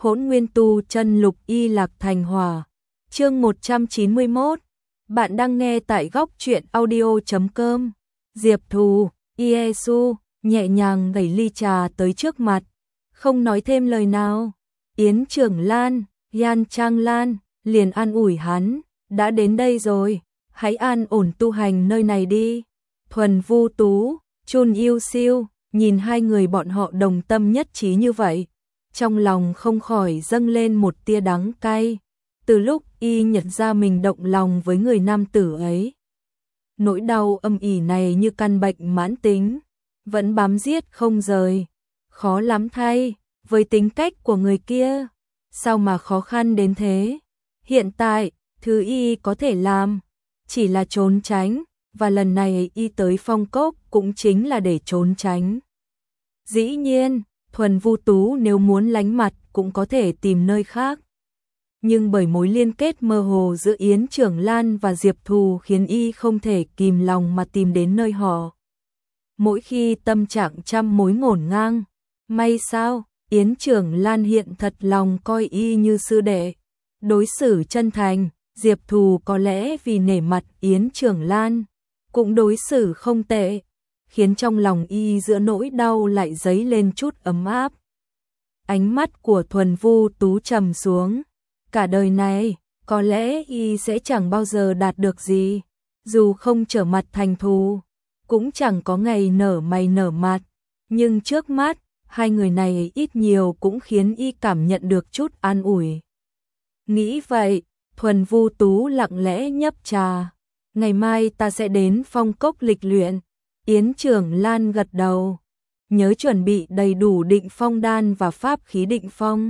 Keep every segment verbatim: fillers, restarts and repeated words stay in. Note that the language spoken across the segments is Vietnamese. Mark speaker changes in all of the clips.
Speaker 1: Hỗn Nguyên Tu Chân Lục Y Lạc Thành Hỏa. Chương một trăm chín mươi mốt. Bạn đang nghe tại góc truyện audio chấm com. Diệp Thù, Iesu nhẹ nhàng đẩy ly trà tới trước mặt, không nói thêm lời nào. Yến Trưởng Lan, Yan Trang Lan liền an ủi hắn, đã đến đây rồi, hãy an ổn tu hành nơi này đi. Thuần Vu Tú, Chun Yêu Siêu nhìn hai người bọn họ đồng tâm nhất trí như vậy, trong lòng không khỏi dâng lên một tia đắng cay. Từ lúc y nhận ra mình động lòng với người nam tử ấy, nỗi đau âm ỉ này như căn bệnh mãn tính, vẫn bám giết không rời. Khó lắm thay, với tính cách của người kia, sao mà khó khăn đến thế. Hiện tại, thứ y có thể làm chỉ là trốn tránh, và lần này y tới Phong Cốc cũng chính là để trốn tránh. Dĩ nhiên, Thuần Vu Tú nếu muốn lánh mặt cũng có thể tìm nơi khác, nhưng bởi mối liên kết mơ hồ giữa Yến Trưởng Lan và Diệp Thù khiến y không thể kìm lòng mà tìm đến nơi họ. Mỗi khi tâm trạng trăm mối ngổn ngang, may sao, Yến Trưởng Lan hiện thật lòng coi y như sư đệ, đối xử chân thành. Diệp Thù có lẽ vì nể mặt Yến Trưởng Lan, cũng đối xử không tệ, khiến trong lòng y giữa nỗi đau lại dấy lên chút ấm áp. Ánh mắt của Thuần Vu Tú trầm xuống. Cả đời này, có lẽ y sẽ chẳng bao giờ đạt được gì, dù không trở mặt thành thù, cũng chẳng có ngày nở mày nở mặt, nhưng trước mắt, hai người này ít nhiều cũng khiến y cảm nhận được chút an ủi. Nghĩ vậy, Thuần Vu Tú lặng lẽ nhấp trà. Ngày mai ta sẽ đến Phong Cốc lịch luyện. Yến Trưởng Lan gật đầu. Nhớ chuẩn bị đầy đủ định phong đan và pháp khí định phong.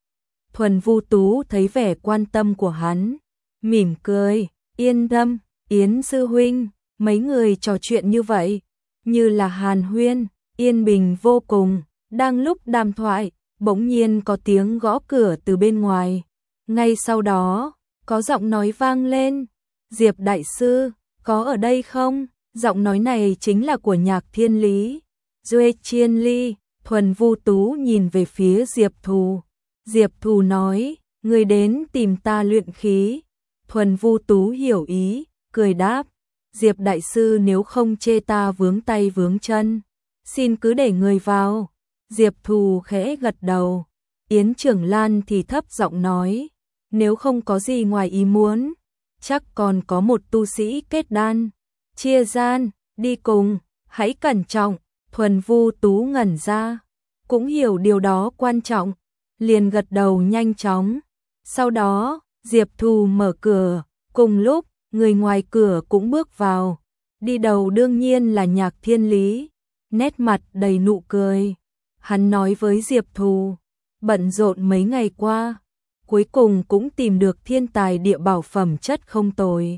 Speaker 1: Thuần Vu Tú thấy vẻ quan tâm của hắn, mỉm cười, yên tâm, Yến sư huynh. Mấy người trò chuyện như vậy, như là hàn huyên, yên bình vô cùng. Đang lúc đàm thoại, bỗng nhiên có tiếng gõ cửa từ bên ngoài. Ngay sau đó, có giọng nói vang lên, Diệp đại sư, có ở đây không? Giọng nói này chính là của Nhạc Thiên Lý. Duệ Chiên Ly. Thuần Vu Tú nhìn về phía Diệp Thù. Diệp Thù nói, người đến tìm ta luyện khí. Thuần Vu Tú hiểu ý, cười đáp, Diệp đại sư nếu không chê ta vướng tay vướng chân, xin cứ để người vào. Diệp Thù khẽ gật đầu. Yến Trưởng Lan thì thấp giọng nói, nếu không có gì ngoài ý muốn, chắc còn có một tu sĩ kết đan, chia gian, đi cùng, hãy cẩn trọng. Thuần Vu Tú ngẩn ra, cũng hiểu điều đó quan trọng, liền gật đầu nhanh chóng. Sau đó, Diệp Thù mở cửa, cùng lúc, người ngoài cửa cũng bước vào. Đi đầu đương nhiên là Nhạc Thiên Lý, nét mặt đầy nụ cười. Hắn nói với Diệp Thù, bận rộn mấy ngày qua, cuối cùng cũng tìm được thiên tài địa bảo phẩm chất không tồi.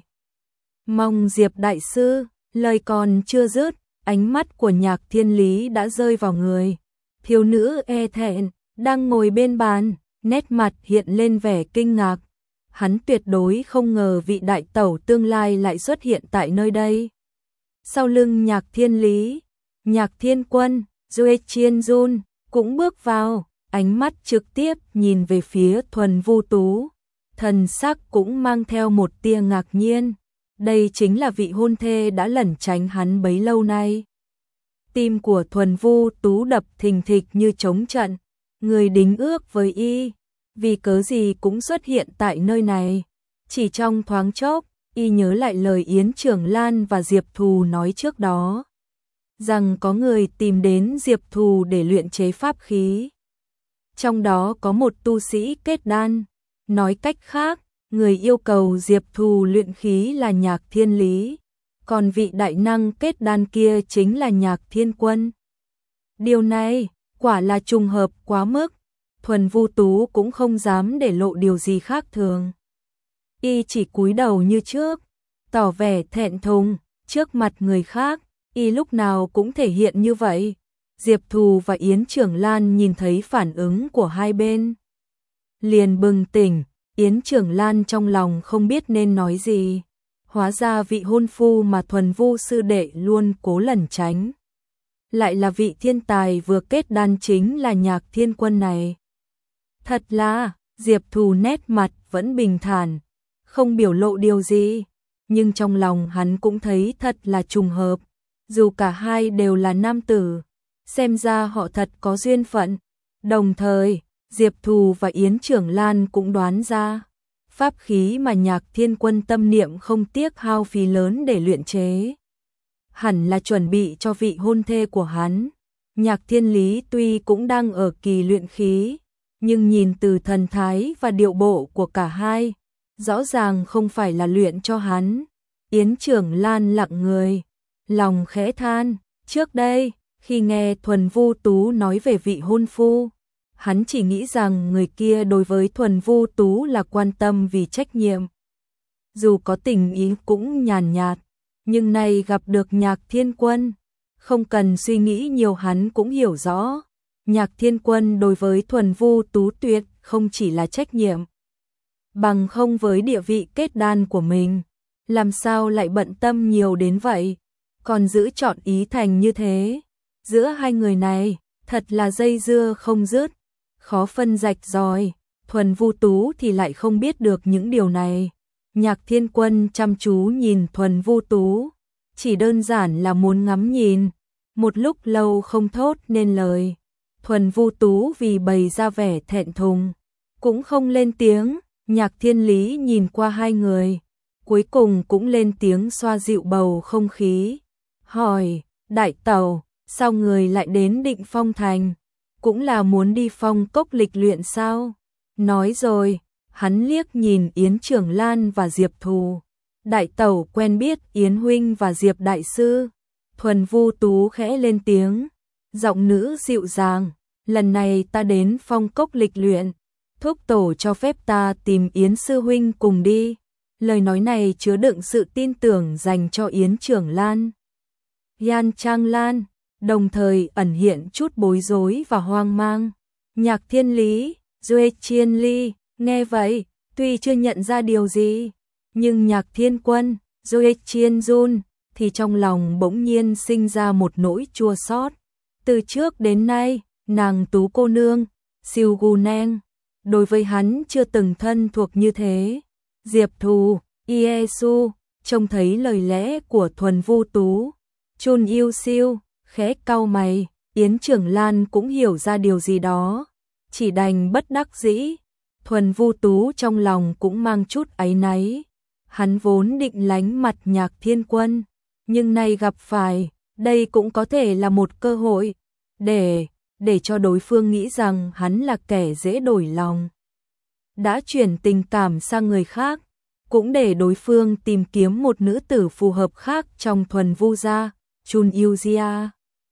Speaker 1: Mong Diệp đại sư. Lời còn chưa dứt, ánh mắt của Nhạc Thiên Lý đã rơi vào người thiếu nữ e thẹn đang ngồi bên bàn, nét mặt hiện lên vẻ kinh ngạc. Hắn tuyệt đối không ngờ vị đại tẩu tương lai lại xuất hiện tại nơi đây. Sau lưng Nhạc Thiên Lý, Nhạc Thiên Quân, Duệ Chiên Jun cũng bước vào, ánh mắt trực tiếp nhìn về phía Thuần Vu Tú, thần sắc cũng mang theo một tia ngạc nhiên. Đây chính là vị hôn thê đã lẩn tránh hắn bấy lâu nay. Tim của Thuần Vu Tú đập thình thịch như trống trận, người đính ước với y, vì cớ gì cũng xuất hiện tại nơi này. Chỉ trong thoáng chốc, y nhớ lại lời Yến Trưởng Lan và Diệp Thù nói trước đó, rằng có người tìm đến Diệp Thù để luyện chế pháp khí. Trong đó có một tu sĩ kết đan, nói cách khác, người yêu cầu Diệp Thù luyện khí là Nhạc Thiên Lý, còn vị đại năng kết đan kia chính là Nhạc Thiên Quân. Điều này, quả là trùng hợp quá mức, Thuần Vu Tú cũng không dám để lộ điều gì khác thường. Y chỉ cúi đầu như trước, tỏ vẻ thẹn thùng, trước mặt người khác, y lúc nào cũng thể hiện như vậy. Diệp Thù và Yến Trưởng Lan nhìn thấy phản ứng của hai bên, liền bừng tỉnh. Yến Trưởng Lan trong lòng không biết nên nói gì, hóa ra vị hôn phu mà Thuần Vu sư đệ luôn cố lẩn tránh, lại là vị thiên tài vừa kết đan chính là Nhạc Thiên Quân này. Thật là, Diệp Thù nét mặt vẫn bình thản, không biểu lộ điều gì, nhưng trong lòng hắn cũng thấy thật là trùng hợp, dù cả hai đều là nam tử, xem ra họ thật có duyên phận. Đồng thời, Diệp Thù và Yến Trưởng Lan cũng đoán ra, pháp khí mà Nhạc Thiên Quân tâm niệm không tiếc hao phí lớn để luyện chế, hẳn là chuẩn bị cho vị hôn thê của hắn. Nhạc Thiên Lý tuy cũng đang ở kỳ luyện khí, nhưng nhìn từ thần thái và điệu bộ của cả hai, rõ ràng không phải là luyện cho hắn. Yến Trưởng Lan lặng người, lòng khẽ than, trước đây, khi nghe Thuần Vu Tú nói về vị hôn phu, hắn chỉ nghĩ rằng người kia đối với Thuần Vu Tú là quan tâm vì trách nhiệm. Dù có tình ý cũng nhàn nhạt, nhưng nay gặp được Nhạc Thiên Quân, không cần suy nghĩ nhiều hắn cũng hiểu rõ. Nhạc Thiên Quân đối với Thuần Vu Tú tuyệt không chỉ là trách nhiệm, bằng không với địa vị kết đan của mình, làm sao lại bận tâm nhiều đến vậy, còn giữ chọn ý thành như thế. Giữa hai người này, thật là dây dưa không dứt, khó phân rạch ròi. Thuần Vu Tú thì lại không biết được những điều này. Nhạc Thiên Quân chăm chú nhìn Thuần Vu Tú, chỉ đơn giản là muốn ngắm nhìn, một lúc lâu không thốt nên lời. Thuần Vu Tú vì bày ra vẻ thẹn thùng, cũng không lên tiếng. Nhạc Thiên Lý nhìn qua hai người, cuối cùng cũng lên tiếng xoa dịu bầu không khí, hỏi, đại tẩu, sao người lại đến Định Phong Thành, cũng là muốn đi phong cốc lịch luyện sao? Nói rồi, hắn liếc nhìn Yến Trưởng Lan và Diệp Thù, đại tẩu quen biết Yến huynh và Diệp đại sư. Thuần Vu Tú khẽ lên tiếng, giọng nữ dịu dàng, lần này ta đến phong cốc lịch luyện, thúc tổ cho phép ta tìm Yến sư huynh cùng đi. Lời nói này chứa đựng sự tin tưởng dành cho Yến Trưởng Lan, Yan Trang Lan, đồng thời ẩn hiện chút bối rối và hoang mang. Nhạc Thiên Lý, Duệ Chiên Ly, nghe vậy, tuy chưa nhận ra điều gì, nhưng Nhạc Thiên Quân, Duệ Chiên Jun, thì trong lòng bỗng nhiên sinh ra một nỗi chua xót. Từ trước đến nay, nàng Tú cô nương, Siêu Gu Neng, đối với hắn chưa từng thân thuộc như thế. Diệp Thù, Iesu, trông thấy lời lẽ của Thuần Vu Tú, Chun Yêu Siêu, khẽ cau mày. Yến Trưởng Lan cũng hiểu ra điều gì đó, chỉ đành bất đắc dĩ. Thuần Vu Tú trong lòng cũng mang chút áy náy, hắn vốn định lánh mặt Nhạc Thiên Quân, nhưng nay gặp phải, đây cũng có thể là một cơ hội, để, để cho đối phương nghĩ rằng hắn là kẻ dễ đổi lòng, đã chuyển tình cảm sang người khác, cũng để đối phương tìm kiếm một nữ tử phù hợp khác trong Thuần Vu gia, Chun Yêu Gia,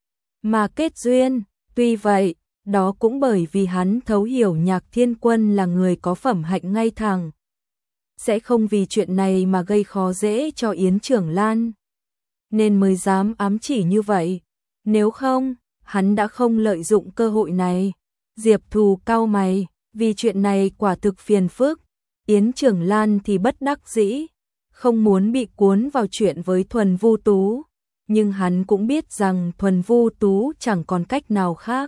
Speaker 1: mà kết duyên. Tuy vậy, đó cũng bởi vì hắn thấu hiểu Nhạc Thiên Quân là người có phẩm hạnh ngay thẳng, sẽ không vì chuyện này mà gây khó dễ cho Yến Trưởng Lan, nên mới dám ám chỉ như vậy. Nếu không, hắn đã không lợi dụng cơ hội này. Diệp Thù cau mày, vì chuyện này quả thực phiền phức. Yến Trưởng Lan thì bất đắc dĩ, không muốn bị cuốn vào chuyện với Thuần Vu Tú, nhưng hắn cũng biết rằng Thuần Vu Tú chẳng còn cách nào khác.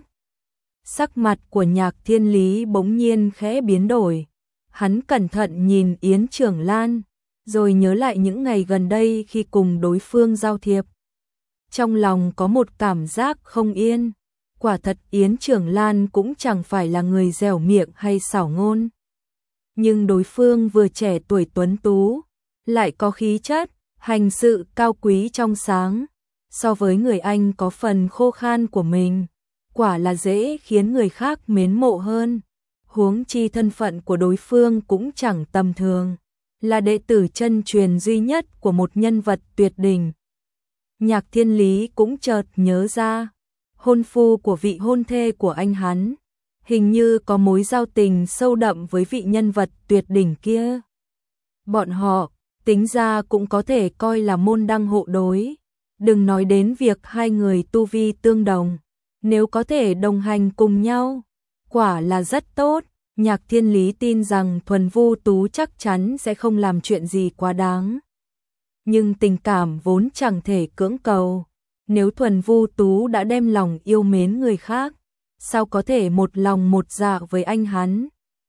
Speaker 1: Sắc mặt của Nhạc Thiên Lý bỗng nhiên khẽ biến đổi, hắn cẩn thận nhìn Yến Trưởng Lan, rồi nhớ lại những ngày gần đây khi cùng đối phương giao thiệp. Trong lòng có một cảm giác không yên, quả thật Yến Trưởng Lan cũng chẳng phải là người dẻo miệng hay xảo ngôn. Nhưng đối phương vừa trẻ tuổi tuấn tú, lại có khí chất, hành sự cao quý trong sáng, so với người anh có phần khô khan của mình, quả là dễ khiến người khác mến mộ hơn. Huống chi thân phận của đối phương cũng chẳng tầm thường, là đệ tử chân truyền duy nhất của một nhân vật tuyệt đỉnh. Nhạc Thiên Lý cũng chợt nhớ ra, hôn phu của vị hôn thê của anh hắn, hình như có mối giao tình sâu đậm với vị nhân vật tuyệt đỉnh kia. Bọn họ, tính ra cũng có thể coi là môn đăng hộ đối, đừng nói đến việc hai người tu vi tương đồng, nếu có thể đồng hành cùng nhau, quả là rất tốt. Nhạc Thiên Lý tin rằng Thuần Vu Tú chắc chắn sẽ không làm chuyện gì quá đáng. Nhưng tình cảm vốn chẳng thể cưỡng cầu, nếu Thuần Vu Tú đã đem lòng yêu mến người khác, sao có thể một lòng một dạ với anh hắn.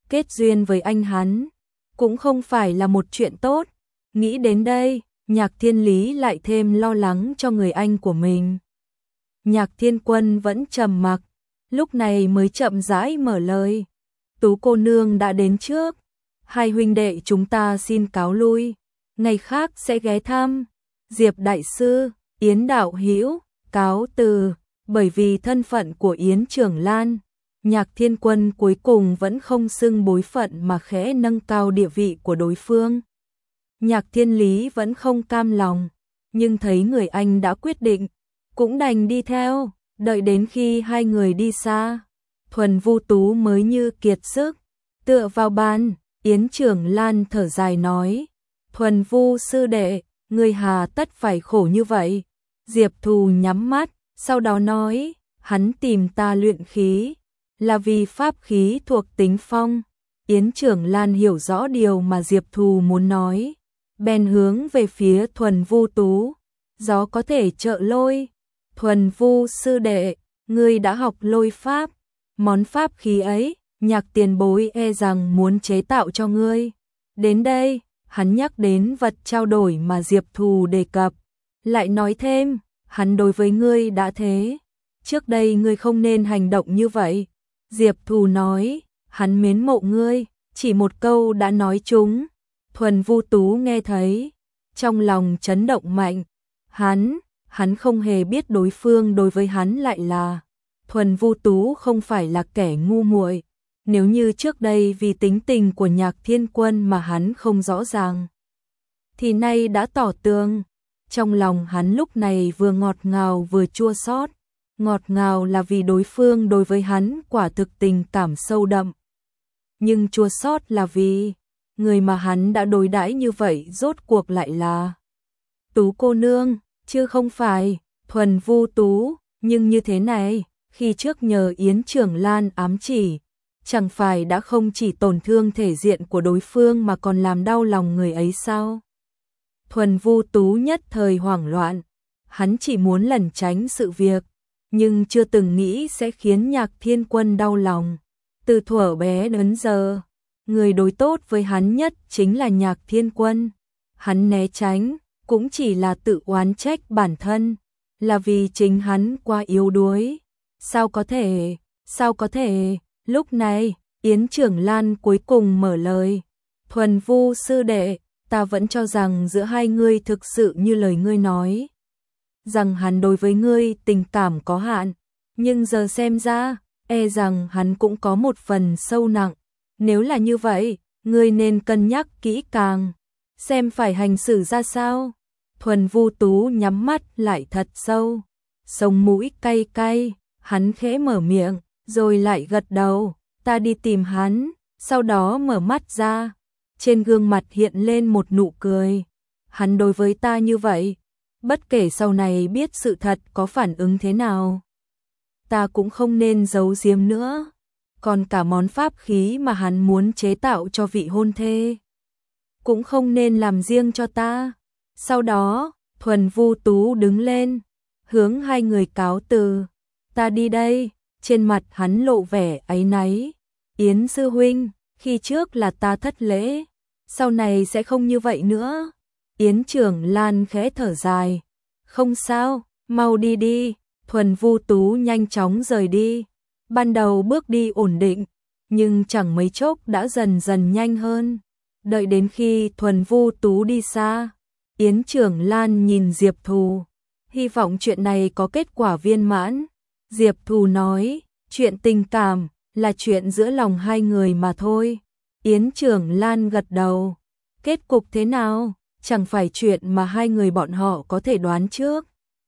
Speaker 1: kết duyên với anh hắn, cũng không phải là một chuyện tốt. Nghĩ đến đây, Nhạc Thiên Lý lại thêm lo lắng cho người anh của mình. Nhạc Thiên Quân vẫn trầm mặc, lúc này mới chậm rãi mở lời. Tú cô nương đã đến trước, hai huynh đệ chúng ta xin cáo lui, ngày khác sẽ ghé thăm. Diệp đại sư, Yến đạo hữu, cáo từ. Bởi vì thân phận của Yến Trưởng Lan, Nhạc Thiên Quân cuối cùng vẫn không xưng bối phận mà khẽ nâng cao địa vị của đối phương. Nhạc Thiên Lý vẫn không cam lòng, nhưng thấy người anh đã quyết định, cũng đành đi theo. Đợi đến khi hai người đi xa, Thuần Vu Tú mới như kiệt sức, tựa vào bàn. Yến Trưởng Lan thở dài nói, Thuần Vu sư đệ, người hà tất phải khổ như vậy. Diệp Thù nhắm mắt, sau đó nói, hắn tìm ta luyện khí, là vì pháp khí thuộc tính phong. Yến Trưởng Lan hiểu rõ điều mà Diệp Thù muốn nói, bèn hướng về phía Thuần Vu Tú, gió có thể trợ lôi. Thuần Vu sư đệ, ngươi đã học lôi pháp, món pháp khí ấy, Nhạc tiền bối e rằng muốn chế tạo cho ngươi. Đến đây, hắn nhắc đến vật trao đổi mà Diệp Thù đề cập, lại nói thêm, hắn đối với ngươi đã thế, trước đây ngươi không nên hành động như vậy. Diệp Thù nói, hắn mến mộ ngươi, chỉ một câu đã nói trúng. Thuần Vu Tú nghe thấy, trong lòng chấn động mạnh, hắn, hắn không hề biết đối phương đối với hắn lại là. Thuần Vu Tú không phải là kẻ ngu muội, nếu như trước đây vì tính tình của Nhạc Thiên Quân mà hắn không rõ ràng, thì nay đã tỏ tường. Trong lòng hắn lúc này vừa ngọt ngào vừa chua xót. Ngọt ngào là vì đối phương đối với hắn quả thực tình cảm sâu đậm, nhưng chua xót là vì người mà hắn đã đối đãi như vậy rốt cuộc lại là Tú cô nương, chứ không phải Thuần Vu Tú. Nhưng như thế này, khi trước nhờ Yến Trưởng Lan ám chỉ, chẳng phải đã không chỉ tổn thương thể diện của đối phương mà còn làm đau lòng người ấy sao? Thuần Vu Tú nhất thời hoảng loạn, hắn chỉ muốn lẩn tránh sự việc, nhưng chưa từng nghĩ sẽ khiến Nhạc Thiên Quân đau lòng. Từ thuở bé đến giờ, người đối tốt với hắn nhất chính là Nhạc Thiên Quân. Hắn né tránh, cũng chỉ là tự oán trách bản thân, là vì chính hắn quá yếu đuối. Sao có thể, sao có thể, lúc này, Yến Trưởng Lan cuối cùng mở lời. Thuần Vu sư đệ, ta vẫn cho rằng giữa hai ngươi thực sự như lời ngươi nói, rằng hắn đối với ngươi tình cảm có hạn, nhưng giờ xem ra, e rằng hắn cũng có một phần sâu nặng. Nếu là như vậy, ngươi nên cân nhắc kỹ càng, xem phải hành xử ra sao. Thuần Vu Tú nhắm mắt lại thật sâu, sống mũi cay cay, hắn khẽ mở miệng, rồi lại gật đầu, ta đi tìm hắn, sau đó mở mắt ra, trên gương mặt hiện lên một nụ cười. Hắn đối với ta như vậy, bất kể sau này biết sự thật có phản ứng thế nào, ta cũng không nên giấu giếm nữa. Còn cả món pháp khí mà hắn muốn chế tạo cho vị hôn thê, cũng không nên làm riêng cho ta. Sau đó, Thuần Vu Tú đứng lên, hướng hai người cáo từ, ta đi đây. Trên mặt hắn lộ vẻ áy náy, Yến sư huynh, khi trước là ta thất lễ, sau này sẽ không như vậy nữa. Yến Trưởng Lan khẽ thở dài, không sao, mau đi đi. Thuần Vu Tú nhanh chóng rời đi, ban đầu bước đi ổn định, nhưng chẳng mấy chốc đã dần dần nhanh hơn. Đợi đến khi Thuần Vu Tú đi xa, Yến Trưởng Lan nhìn Diệp Thù, hy vọng chuyện này có kết quả viên mãn. Diệp Thù nói, chuyện tình cảm là chuyện giữa lòng hai người mà thôi. Yến Trưởng Lan gật đầu, kết cục thế nào, chẳng phải chuyện mà hai người bọn họ có thể đoán trước.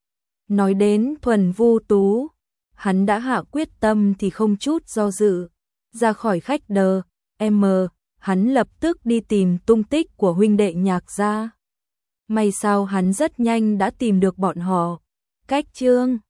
Speaker 1: Nói đến Thuần Vu Tú, hắn đã hạ quyết tâm thì không chút do dự, ra khỏi khách đờ, em, hắn lập tức đi tìm tung tích của huynh đệ Nhạc gia. May sao hắn rất nhanh đã tìm được bọn họ. Cách chương